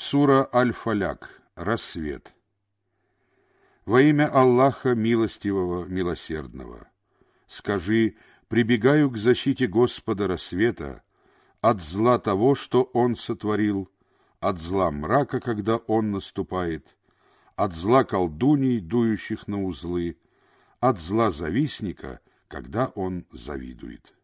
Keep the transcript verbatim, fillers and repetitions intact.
Сура Аль-Фаляк. Рассвет. Во имя Аллаха Милостивого, Милосердного. Скажи: прибегаю к защите Господа рассвета от зла того, что Он сотворил, от зла мрака, когда он наступает, от зла колдуний, дующих на узлы, от зла завистника, когда он завидует.